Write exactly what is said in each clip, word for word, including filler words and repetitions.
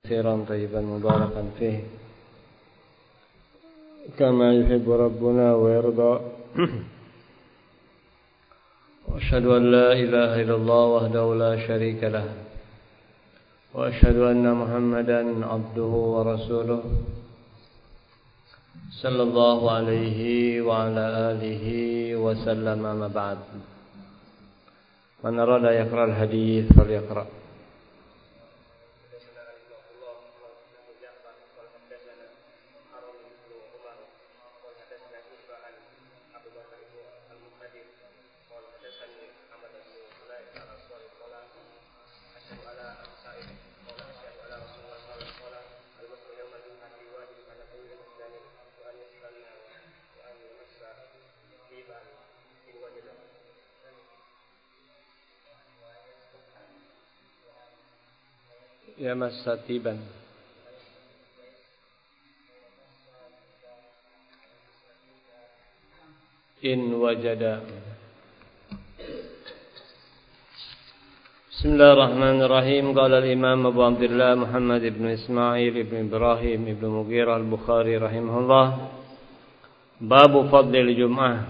كثيرا طيبا مباركا فيه كما يحب ربنا ويرضى. وأشهد أن لا إله إلا الله وحده لا شريك له وأشهد أن محمدا عبده ورسوله صلى الله عليه وعلى آله وسلم. ما بعد، من أراد يقرأ الحديث فليقرأ. Ya masatiban in wajada. Bismillahirrahmanirrahim. Qala al-Imam Abu Abdullah Muhammad ibn Ismail ibn Ibrahim ibn Mughirah al-Bukhari rahimahullah, Babu Fadlil Jum'ah,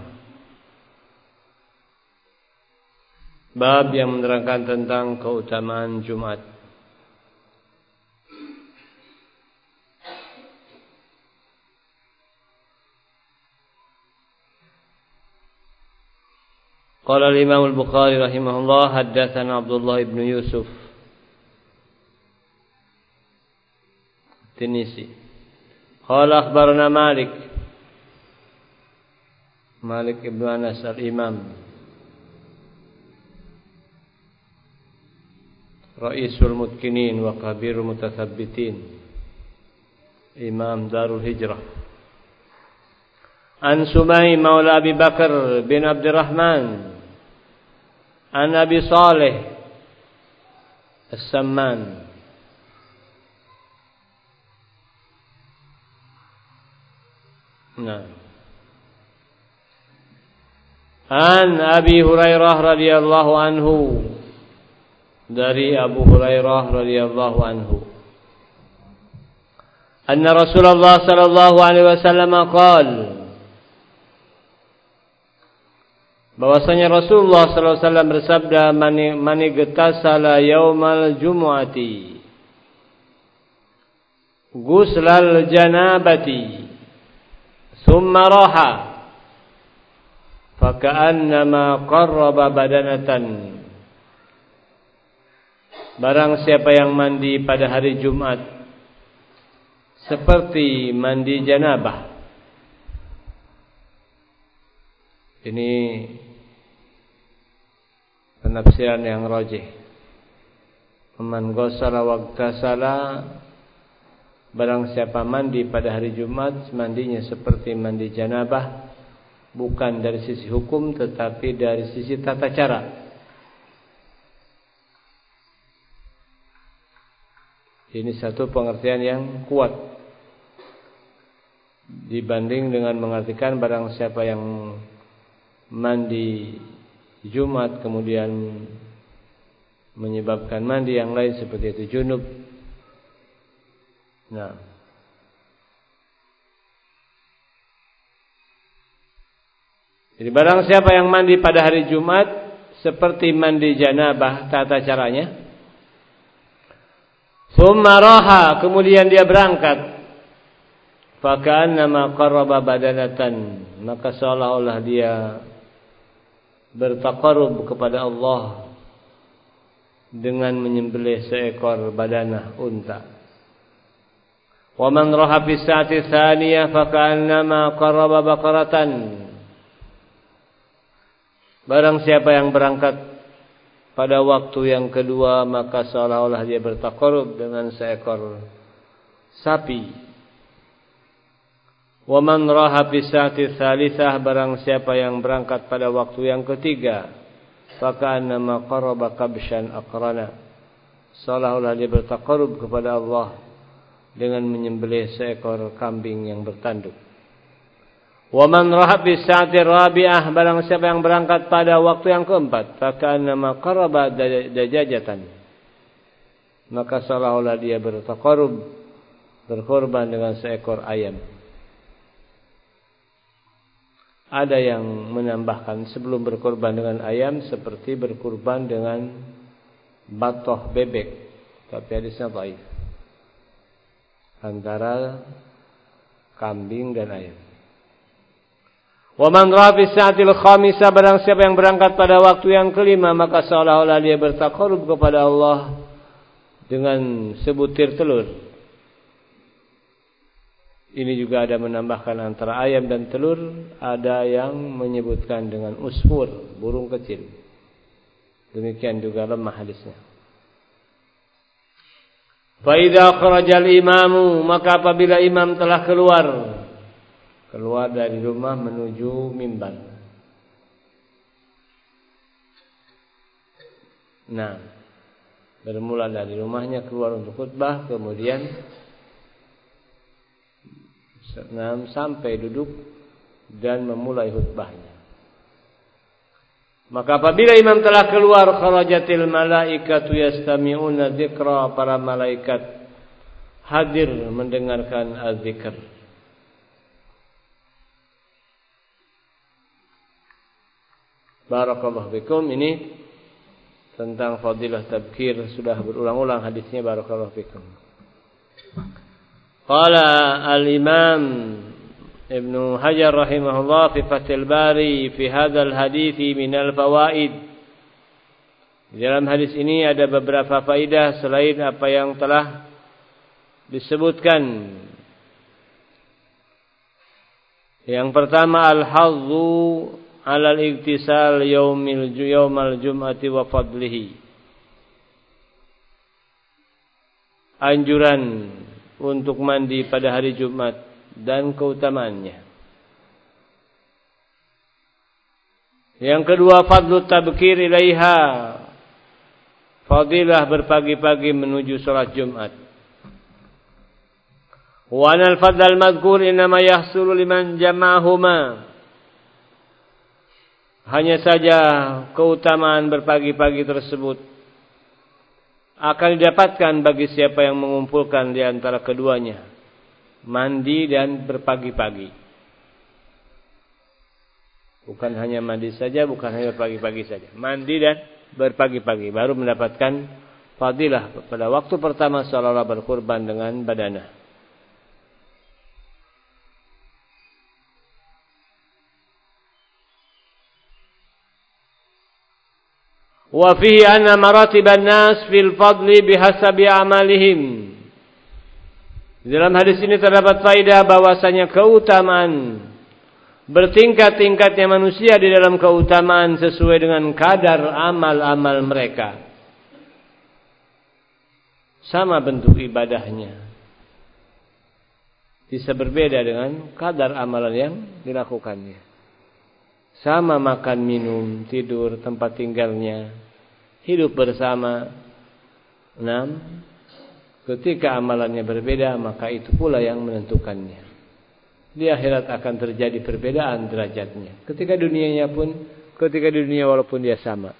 bab yang menerangkan tentang keutamaan Jumat. Qala al-Imam al-Bukhari rahimahullah, haddatsana Abdullah ibn Yusuf Tinisi. Qala akhbarana Malik Malik ibn Anas al-Imam, Raisul Mutkinin wa Kabirul Mutathabbitin, Imam Darul Hijrah. An Sumay maula Abi Bakar bin Abdurrahman an Abi Saleh As-Samman nah an Abi Hurairah radhiyallahu anhu, dari Abu Hurairah radhiyallahu anhu, anna Rasulullah sallallahu alaihi wasallam qala, bahwasanya Rasulullah sallallahu alaihi wasallam bersabda, mani mani getasala yaumal jumu'ati guslal janabati thumma raha faka'annama qarraba badanatan. Barang siapa yang mandi pada hari Jumat seperti mandi janabah. Ini penafsiran yang rajih. Man ghasala waqtasala, barang siapa mandi pada hari Jumat, mandinya seperti mandi janabah, bukan dari sisi hukum tetapi dari sisi tata cara. Ini satu pengertian yang kuat dibanding dengan mengartikan barang siapa yang mandi Jumat kemudian menyebabkan mandi yang lain seperti itu junub. Nah, jadi barang siapa yang mandi pada hari Jumat seperti mandi janabah tata caranya, tsumma raha, kemudian dia berangkat, faka'annama qarraba badanatan, maka seolah-olah dia bertaqarrub kepada Allah dengan menyembelih seekor badanah unta. Wa man raha fi sa'ati tsaniyah faka'annama qarraba baqaratan, barang siapa yang berangkat pada waktu yang kedua maka seolah-olah dia bertaqarrub dengan seekor sapi. Wa man raha fi sa'ati tsalitsah, barang siapa yang berangkat pada waktu yang ketiga, faka'annama qarraba kabshan aqrana, seolah-olah dia bertaqarrub kepada Allah dengan menyembelih seekor kambing yang bertanduk. Wa man raha fi sa'ati rabi'ah, barang siapa yang berangkat pada waktu yang keempat, faka'annama qarraba dajajatan, maka seolah-olah dia bertaqarrub, berkorban dengan seekor ayam. Ada yang menambahkan sebelum berkorban dengan ayam seperti berkorban dengan batoh bebek, tapi hadisnya dhaif, antara kambing dan ayam. Wa man rafi sa'atil khamisah, barang siapa yang berangkat pada waktu yang kelima, maka seolah-olah dia bertaqarrub kepada Allah dengan sebutir telur. Ini juga ada menambahkan antara ayam dan telur, ada yang menyebutkan dengan usfur, burung kecil. Demikian juga lemah hadisnya. Fa idza kharajal imamu, maka apabila imam telah keluar keluar dari rumah menuju mimbar. Nah, bermula dari rumahnya keluar untuk khutbah, kemudian sampai duduk dan memulai khutbahnya. Maka apabila imam telah keluar, kharajatil malaikatu yastami'una dzikra, para malaikat hadir mendengarkan az-zikr. Barakallahu fikum. Ini tentang fadilah tabkir, sudah berulang-ulang hadisnya. Barakallahu fikum. Qala al-Imam Ibnu Hajar rahimahullah fi Fathul Bari fi hadzal hadithi minal fawaid. Di dalam hadis ini ada beberapa faidah selain apa yang telah disebutkan. Yang pertama, al-hazzu 'ala al-igtisal yaumil yaumal jum'ati wa fadlihi. Anjuran untuk mandi pada hari Jumat dan keutamaannya. Yang kedua, fadlu tabkir ilaiha, fadilah berpagi-pagi menuju salat Jumat. Wa anal fadl al-madhkur inma yahsulu liman jama'ahuma. Hanya saja keutamaan berpagi-pagi tersebut akan didapatkan bagi siapa yang mengumpulkan di antara keduanya, mandi dan berpagi-pagi. Bukan hanya mandi saja, bukan hanya berpagi-pagi saja, mandi dan berpagi-pagi, baru mendapatkan fadilah pada waktu pertama seolah-olah berkurban dengan badanah. Wa fihi anna maratiban nas fil fadli bihasabi amalihim. Dalam hadis ini terdapat faedah bahwasanya keutamaan bertingkat-tingkatnya manusia di dalam keutamaan sesuai dengan kadar amal-amal mereka. Sama bentuk ibadahnya, bisa berbeda dengan kadar amalan yang dilakukannya. Sama makan, minum, tidur, tempat tinggalnya, hidup bersama. Enam, ketika amalannya berbeda, maka itu pula yang menentukannya. Di akhirat akan terjadi perbedaan derajatnya. Ketika dunianya pun, ketika di dunia walaupun dia sama.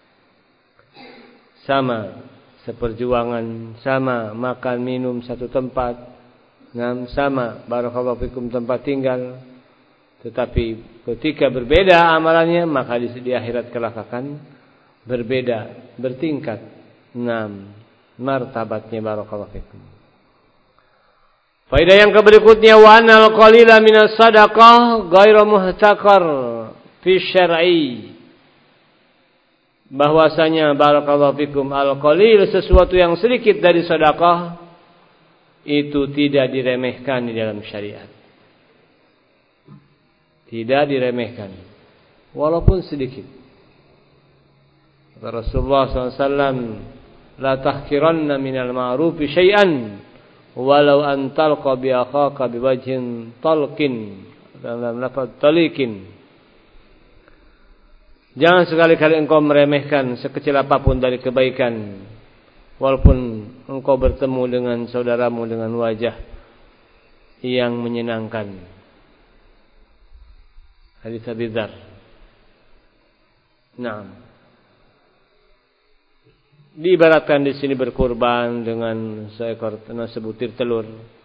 Sama seperjuangan, sama makan, minum satu tempat. Enam, sama barakallahu fikum tempat tinggal. Tetapi ketika berbeda amalannya, maka di, di akhirat kelak akan berbeda, bertingkat. Enam, martabatnya barakallahu fikum. Faedah yang berikutnya, wa anal qalila minas sadaqah ghairu muhtakar fi syar'i. Bahwasanya barakallahu fikum al-qalil, sesuatu yang sedikit dari sedekah itu tidak diremehkan di dalam syariat. Tidak diremehkan, walaupun sedikit. Rasulullah shallallahu alaihi wasallam, la tahkiranna minal ma'rufi syai'an, walau an talqa bi akhaka biwajhin talqin, dalam lafaz talikin. Jangan sekali-kali engkau meremehkan sekecil apapun dari kebaikan, walaupun engkau bertemu dengan saudaramu dengan wajah yang menyenangkan. Hadis Abi Dzar. Naam. diibaratkan di sini berkurban dengan seekor sebutir telur.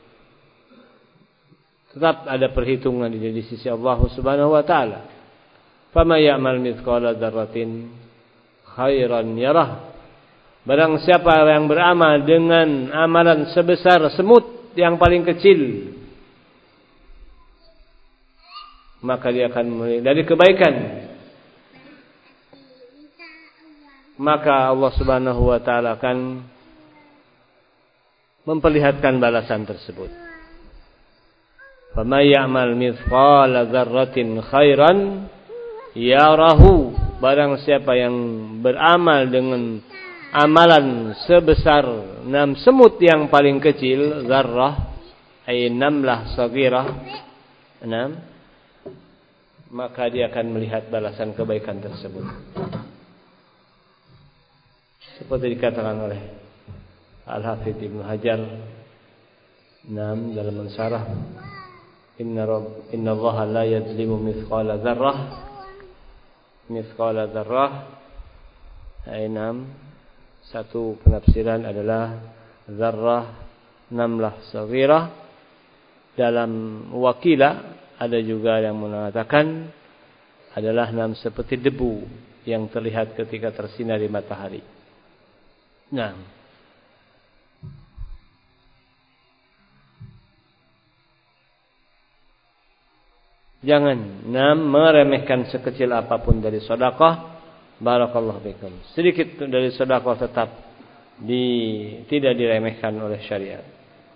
Tetap ada perhitungan di, di sisi Allah Subhanahu wa taala. Fama ya'mal mithqala dzarratin khairan yarah. Barang siapa yang beramal dengan amalan sebesar semut yang paling kecil, maka dia akan melihat dari kebaikan. Maka Allah Subhanahu wa taala akan memperlihatkan balasan tersebut. Faman ya'mal mithqala dzarratin khairan yarahu. Barang siapa yang beramal dengan amalan sebesar enam semut yang paling kecil, zarrah ay namlah saghirah, enam, maka dia akan melihat balasan kebaikan tersebut. Seperti dikatakan oleh Al-Hafidz Ibnu Hajar enam dalam mensyarah, Inna Rabb Inna Allah la yadzlimu mithqala dzarrah mithqala dzarrah ay enam. Satu penafsiran adalah zarrah namlah saghirah. Dalam Wakilah ada juga yang mengatakan adalah enam seperti debu yang terlihat ketika tersinari matahari. Nah, jangan enam meremehkan sekecil apapun dari sedekah. Barakallahu fikum. Sedikit dari sedekah tetap di, tidak diremehkan oleh syariat.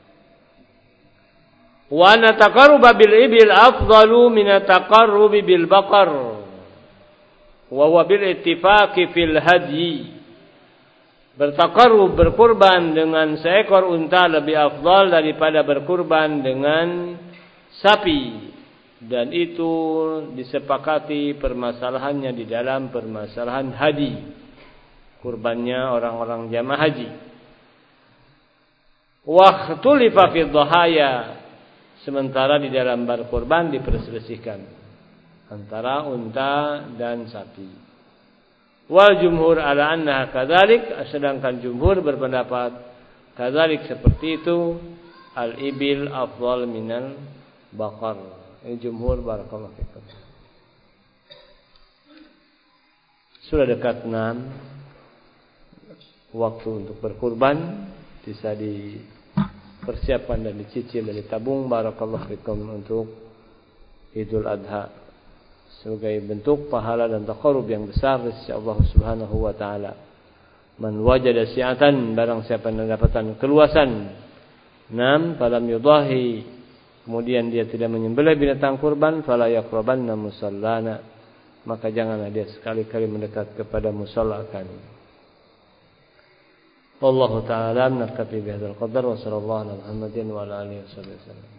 Wa nataqarruba bil ibil afdalu min ataqarrubi bil baqar. Wa huwa bil ittifaqi fil hadyi. Bertaqarrub berkurban dengan seekor unta lebih afdal daripada berkurban dengan sapi. Dan itu disepakati permasalahannya di dalam permasalahan haji, kurbannya orang-orang jamaah haji. Waqtulifa fi dhahaya, sementara di dalam berkurban diperselisihkan antara unta dan sapi. Wal jumhur ala annaha kadzalik, sedangkan jumhur berpendapat kadzalik seperti itu, al ibil afdal minal baqar. Ini jumhur, barakallahu fikum. Sudah dekat enam waktu untuk berkurban, bisa dipersiapkan dan dicicil dan ditabung, barakallahu fikum, untuk Idul Adha sebagai bentuk pahala dan taqarrub yang besar dari sisi Allah Subhanahu wa taala. Man wajada si'atan, barang siapa yang mendapatkan keluasan, enam falam yudahi, kemudian dia tidak menyembelih binatang kurban, fala yaqrabanna musallana, maka janganlah dia sekali-kali mendekat kepada musalla kami. Wallahu ta'ala naktafi bihadzal qadar wa sallallahu ala Muhammadin wa ala alihi wasallam.